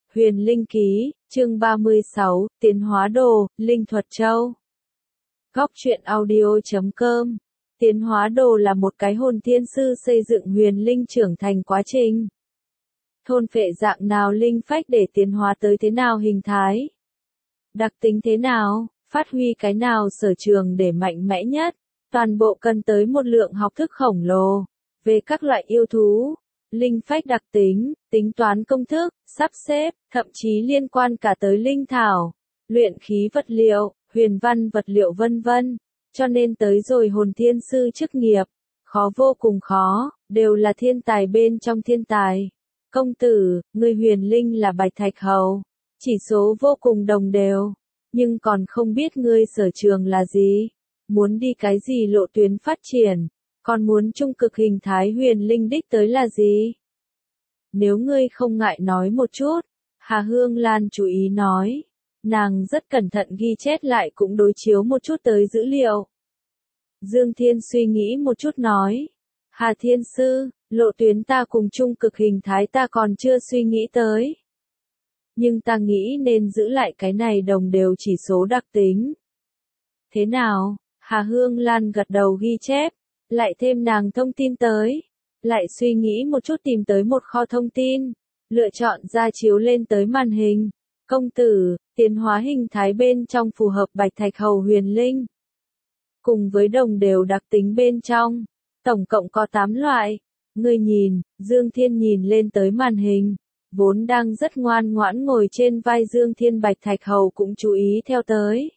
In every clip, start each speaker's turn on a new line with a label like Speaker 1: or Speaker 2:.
Speaker 1: Huyền Linh Ký, chương 36, Tiến hóa đồ, Linh Thuật Châu. Góc truyện audio.com. Tiến hóa đồ là một cái hồn thiên sư xây dựng huyền linh trưởng thành quá trình. Thôn phệ dạng nào linh phách để tiến hóa tới thế nào hình thái. Đặc tính thế nào, phát huy cái nào sở trường để mạnh mẽ nhất. Toàn bộ cần tới một lượng học thức khổng lồ. Về các loại yêu thú, linh phách đặc tính, tính toán công thức, sắp xếp, thậm chí liên quan cả tới linh thảo, luyện khí vật liệu, huyền văn vật liệu vân vân. Cho nên tới rồi hồn thiên sư chức nghiệp, khó vô cùng khó, đều là thiên tài bên trong thiên tài. Công tử, người huyền linh là Bạch Thạch Hầu, chỉ số vô cùng đồng đều, nhưng còn không biết ngươi sở trường là gì, muốn đi cái gì lộ tuyến phát triển. Còn muốn trung cực hình thái huyền linh đích tới là gì? Nếu ngươi không ngại nói một chút, Hà Hương Lan chú ý nói. Nàng rất cẩn thận ghi chép lại cũng đối chiếu một chút tới dữ liệu. Dương Thiên suy nghĩ một chút nói. Hà Thiên Sư, lộ tuyến ta cùng trung cực hình thái ta còn chưa suy nghĩ tới. Nhưng ta nghĩ nên giữ lại cái này đồng đều chỉ số đặc tính. Thế nào? Hà Hương Lan gật đầu ghi chép. Lại thêm nàng thông tin tới, lại suy nghĩ một chút tìm tới một kho thông tin, lựa chọn ra chiếu lên tới màn hình. Công tử, tiến hóa hình thái bên trong phù hợp Bạch Thạch Hầu huyền linh. Cùng với đồng đều đặc tính bên trong, tổng cộng có 8 loại. Ngươi nhìn, Dương Thiên nhìn lên tới màn hình, vốn đang rất ngoan ngoãn ngồi trên vai Dương Thiên Bạch Thạch Hầu cũng chú ý theo tới.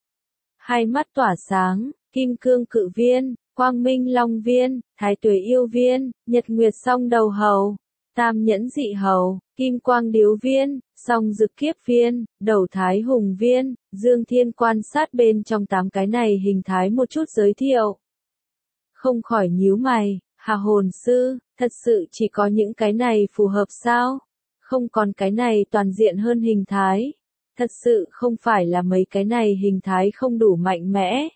Speaker 1: Hai mắt tỏa sáng, kim cương cự viên. Quang Minh Long Viên, Thái Tuế Yêu Viên, Nhật Nguyệt Song Đầu Hầu, Tam Nhẫn Dị Hầu, Kim Quang Điếu Viên, Song Dực Kiếp Viên, Đầu Thái Hùng Viên. Dương Thiên quan sát bên trong 8 cái này hình thái một chút giới thiệu. Không khỏi nhíu mày, Hà Hồn Sư, thật sự chỉ có những cái này phù hợp sao? Không còn cái này toàn diện hơn hình thái. Thật sự không phải là mấy cái này hình thái không đủ mạnh mẽ.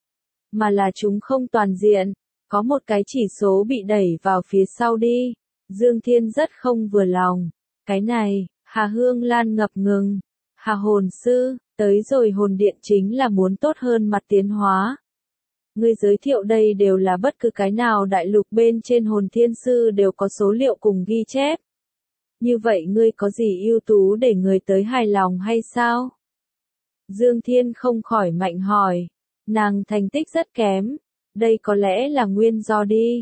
Speaker 1: Mà là chúng không toàn diện, có một cái chỉ số bị đẩy vào phía sau đi. Dương Thiên rất không vừa lòng. Cái này, Hà Hương Lan ngập ngừng. Hà Hồn Sư, tới rồi hồn điện chính là muốn tốt hơn mặt tiến hóa. Ngươi giới thiệu đây đều là bất cứ cái nào đại lục bên trên hồn thiên sư đều có số liệu cùng ghi chép. Như vậy ngươi có gì ưu tú để người tới hài lòng hay sao? Dương Thiên không khỏi mạnh hỏi. Nàng thành tích rất kém, đây có lẽ là nguyên do đi.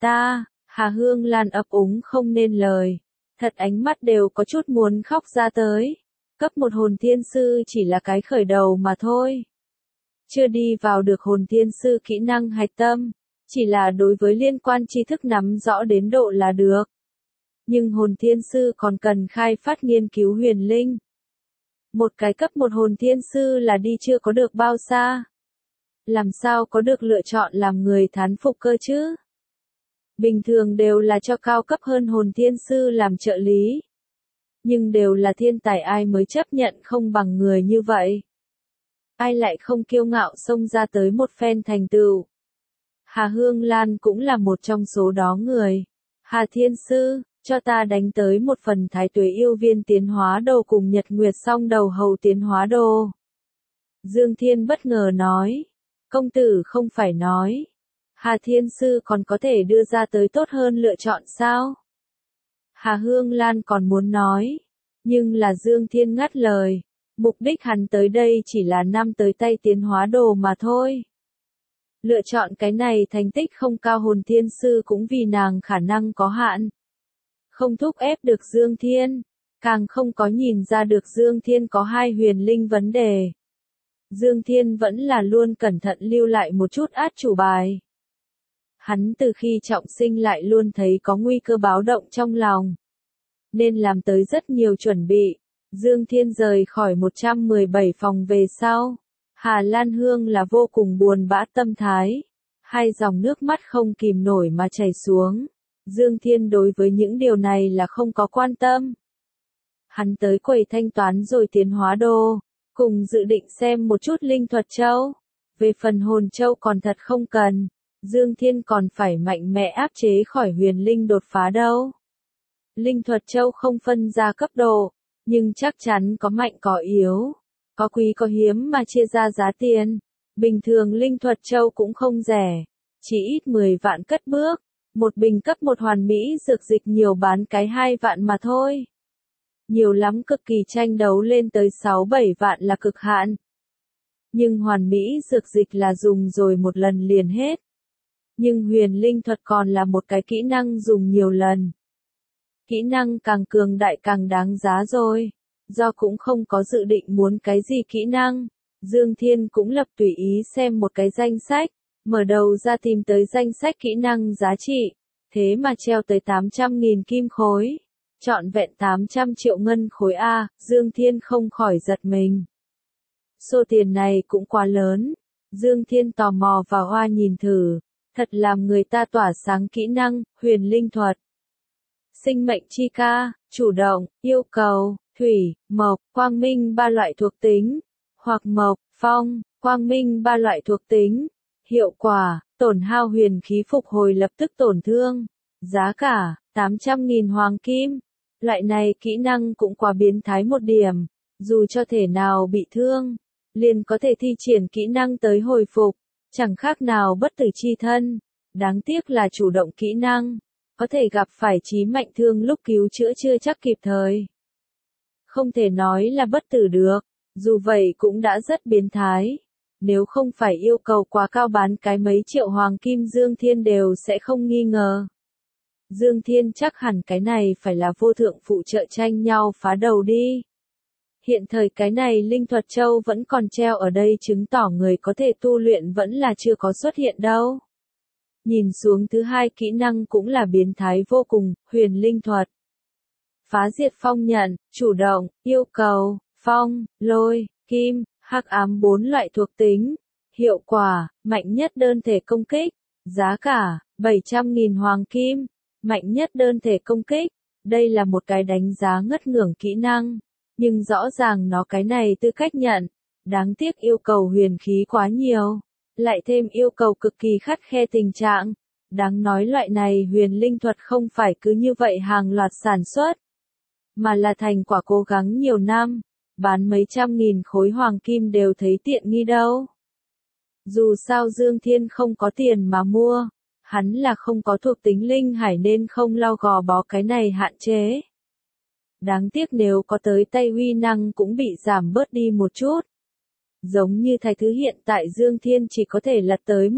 Speaker 1: Hà Hương Lan ấp úng không nên lời, thật ánh mắt đều có chút muốn khóc ra tới. Cấp một hồn thiên sư chỉ là cái khởi đầu mà thôi. Chưa đi vào được hồn thiên sư kỹ năng hạch tâm, chỉ là đối với liên quan tri thức nắm rõ đến độ là được. Nhưng hồn thiên sư còn cần khai phát nghiên cứu huyền linh. Một cái cấp một hồn thiên sư là đi chưa có được bao xa. Làm sao có được lựa chọn làm người thán phục cơ chứ? Bình thường đều là cho cao cấp hơn hồn thiên sư làm trợ lý. Nhưng đều là thiên tài ai mới chấp nhận không bằng người như vậy. Ai lại không kiêu ngạo xông ra tới một phen thành tựu. Hà Hương Lan cũng là một trong số đó người. Hà Thiên Sư, cho ta đánh tới một phần Thái Tuế Yêu Viên tiến hóa đồ cùng Nhật Nguyệt Song Đầu Hầu tiến hóa đồ. Dương Thiên bất ngờ nói. Công tử không phải nói. Hà Thiên Sư còn có thể đưa ra tới tốt hơn lựa chọn sao? Hà Hương Lan còn muốn nói. Nhưng là Dương Thiên ngắt lời. Mục đích hắn tới đây chỉ là năm tới tay tiến hóa đồ mà thôi. Lựa chọn cái này thành tích không cao hồn thiên sư cũng vì nàng khả năng có hạn. Không thúc ép được Dương Thiên. Càng không có nhìn ra được Dương Thiên có hai huyền linh vấn đề. Dương Thiên vẫn là luôn cẩn thận lưu lại một chút át chủ bài. Hắn từ khi trọng sinh lại luôn thấy có nguy cơ báo động trong lòng. Nên làm tới rất nhiều chuẩn bị. Dương Thiên rời khỏi 117 phòng về sau. Hà Lan Hương là vô cùng buồn bã tâm thái. Hai dòng nước mắt không kìm nổi mà chảy xuống. Dương Thiên đối với những điều này là không có quan tâm. Hắn tới quầy thanh toán rồi tiến hóa đồ. Cùng dự định xem một chút linh thuật châu. Về phần hồn châu còn thật không cần. Dương Thiên còn phải mạnh mẽ áp chế khỏi huyền linh đột phá đâu. Linh thuật châu không phân ra cấp độ. Nhưng chắc chắn có mạnh có yếu, có quý có hiếm mà chia ra giá tiền. Bình thường linh thuật châu cũng không rẻ, chỉ ít 10 vạn cất bước. Một bình cấp một hoàn mỹ dược dịch nhiều bán cái 2 vạn mà thôi. Nhiều lắm cực kỳ tranh đấu lên tới 6-7 vạn là cực hạn. Nhưng hoàn mỹ dược dịch là dùng rồi một lần liền hết. Nhưng huyền linh thuật còn là một cái kỹ năng dùng nhiều lần. Kỹ năng càng cường đại càng đáng giá rồi. Do cũng không có dự định muốn cái gì kỹ năng, Dương Thiên cũng lập tùy ý xem một cái danh sách, mở đầu ra tìm tới danh sách kỹ năng giá trị, thế mà treo tới 800.000 kim khối, trọn vẹn 800 triệu ngân khối A, Dương Thiên không khỏi giật mình. Số tiền này cũng quá lớn, Dương Thiên tò mò và hoa nhìn thử, thật làm người ta tỏa sáng kỹ năng, huyền linh thuật. Sinh mệnh chi ca, chủ động, yêu cầu, thủy, mộc, quang minh ba loại thuộc tính, hoặc mộc, phong, quang minh ba loại thuộc tính. Hiệu quả, tổn hao huyền khí phục hồi lập tức tổn thương. Giá cả, 800.000 hoàng kim. Loại này kỹ năng cũng quá biến thái một điểm. Dù cho thể nào bị thương, liền có thể thi triển kỹ năng tới hồi phục. Chẳng khác nào bất tử chi thân. Đáng tiếc là chủ động kỹ năng. Có thể gặp phải chí mạnh thương lúc cứu chữa chưa chắc kịp thời. Không thể nói là bất tử được. Dù vậy cũng đã rất biến thái. Nếu không phải yêu cầu quá cao bán cái mấy triệu hoàng kim Dương Thiên đều sẽ không nghi ngờ. Dương Thiên chắc hẳn cái này phải là vô thượng phụ trợ tranh nhau phá đầu đi. Hiện thời cái này linh thuật châu vẫn còn treo ở đây chứng tỏ người có thể tu luyện vẫn là chưa có xuất hiện đâu. Nhìn xuống thứ hai kỹ năng cũng là biến thái vô cùng, huyền linh thuật. Phá diệt phong nhận, chủ động, yêu cầu, phong, lôi, kim, hắc ám 4 loại thuộc tính. Hiệu quả, mạnh nhất đơn thể công kích. Giá cả, 700.000 hoàng kim. Mạnh nhất đơn thể công kích. Đây là một cái đánh giá ngất ngưởng kỹ năng. Nhưng rõ ràng nó cái này tư cách nhận. Đáng tiếc yêu cầu huyền khí quá nhiều. Lại thêm yêu cầu cực kỳ khắt khe tình trạng. Đáng nói loại này huyền linh thuật không phải cứ như vậy hàng loạt sản xuất. Mà là thành quả cố gắng nhiều năm. Bán mấy trăm nghìn khối hoàng kim đều thấy tiện nghi đâu. Dù sao Dương Thiên không có tiền mà mua. Hắn là không có thuộc tính linh hải nên không lo gò bó cái này hạn chế. Đáng tiếc nếu có tới tay huy năng cũng bị giảm bớt đi một chút. Giống như thái thứ hiện tại Dương Thiên chỉ có thể lật tới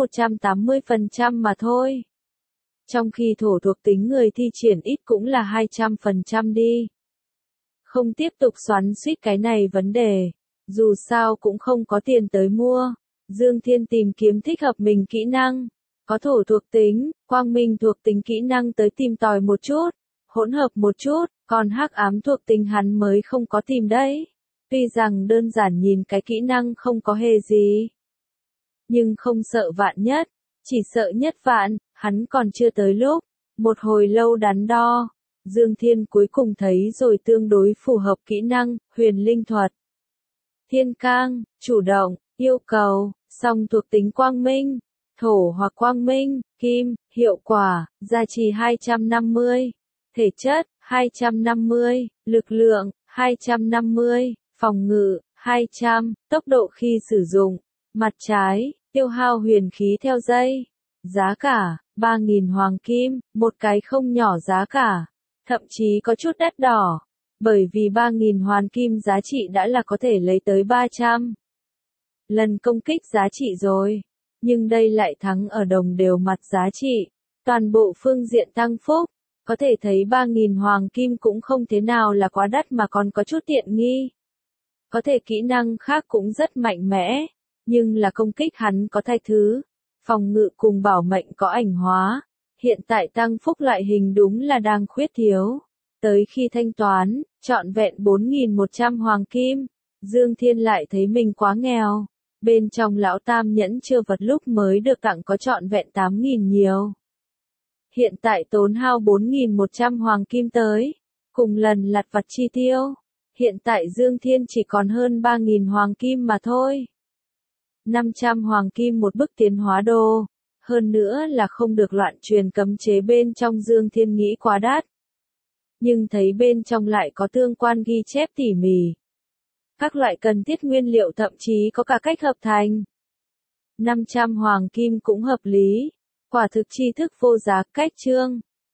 Speaker 1: 180% mà thôi. Trong khi thổ thuộc tính người thi triển ít cũng là 200% đi. Không tiếp tục xoắn xuýt cái này vấn đề. Dù sao cũng không có tiền tới mua. Dương Thiên tìm kiếm thích hợp mình kỹ năng. Có thổ thuộc tính, quang minh thuộc tính kỹ năng tới tìm tòi một chút. Hỗn hợp một chút, còn hắc ám thuộc tính hắn mới không có tìm đấy. Tuy rằng đơn giản nhìn cái kỹ năng không có hề gì. Nhưng không sợ vạn nhất, chỉ sợ nhất vạn, hắn còn chưa tới lúc. Một hồi lâu đắn đo. Dương Thiên cuối cùng thấy rồi tương đối phù hợp kỹ năng, huyền linh thuật. Thiên cang, chủ động, yêu cầu, song thuộc tính quang minh, thổ hoặc quang minh, kim, hiệu quả, giá trị 250, thể chất, 250, lực lượng, 250, phòng ngự, 200, tốc độ khi sử dụng, mặt trái, tiêu hao huyền khí theo giây. Giá cả, 3.000 hoàng kim, một cái không nhỏ giá cả. Thậm chí có chút đắt đỏ, bởi vì 3.000 hoàn kim giá trị đã là có thể lấy tới 300 lần công kích giá trị rồi. Nhưng đây lại thắng ở đồng đều mặt giá trị, toàn bộ phương diện tăng phúc. Có thể thấy 3.000 hoàng kim cũng không thế nào là quá đắt mà còn có chút tiện nghi. Có thể kỹ năng khác cũng rất mạnh mẽ, nhưng là công kích hắn có thay thứ, phòng ngự cùng bảo mệnh có ảnh hóa. Hiện tại tăng phúc loại hình đúng là đang khuyết thiếu. Tới khi thanh toán, trọn vẹn 4.100 hoàng kim, Dương Thiên lại thấy mình quá nghèo. Bên trong lão tam nhẫn chưa vật lúc mới được tặng có trọn vẹn 8.000 nhiều. Hiện tại tốn hao 4.100 hoàng kim tới, cùng lần lặt vặt chi tiêu. Hiện tại Dương Thiên chỉ còn hơn 3.000 hoàng kim mà thôi. 500 hoàng kim một bức tiến hóa đồ. Hơn nữa là không được loạn truyền cấm chế bên trong Dương Thiên nghĩ quá đắt. nhưng thấy bên trong lại có tương quan ghi chép tỉ mỉ. Các loại cần thiết nguyên liệu thậm chí có cả cách hợp thành. 500 hoàng kim cũng hợp lý. Quả thực tri thức vô giá, cách chương.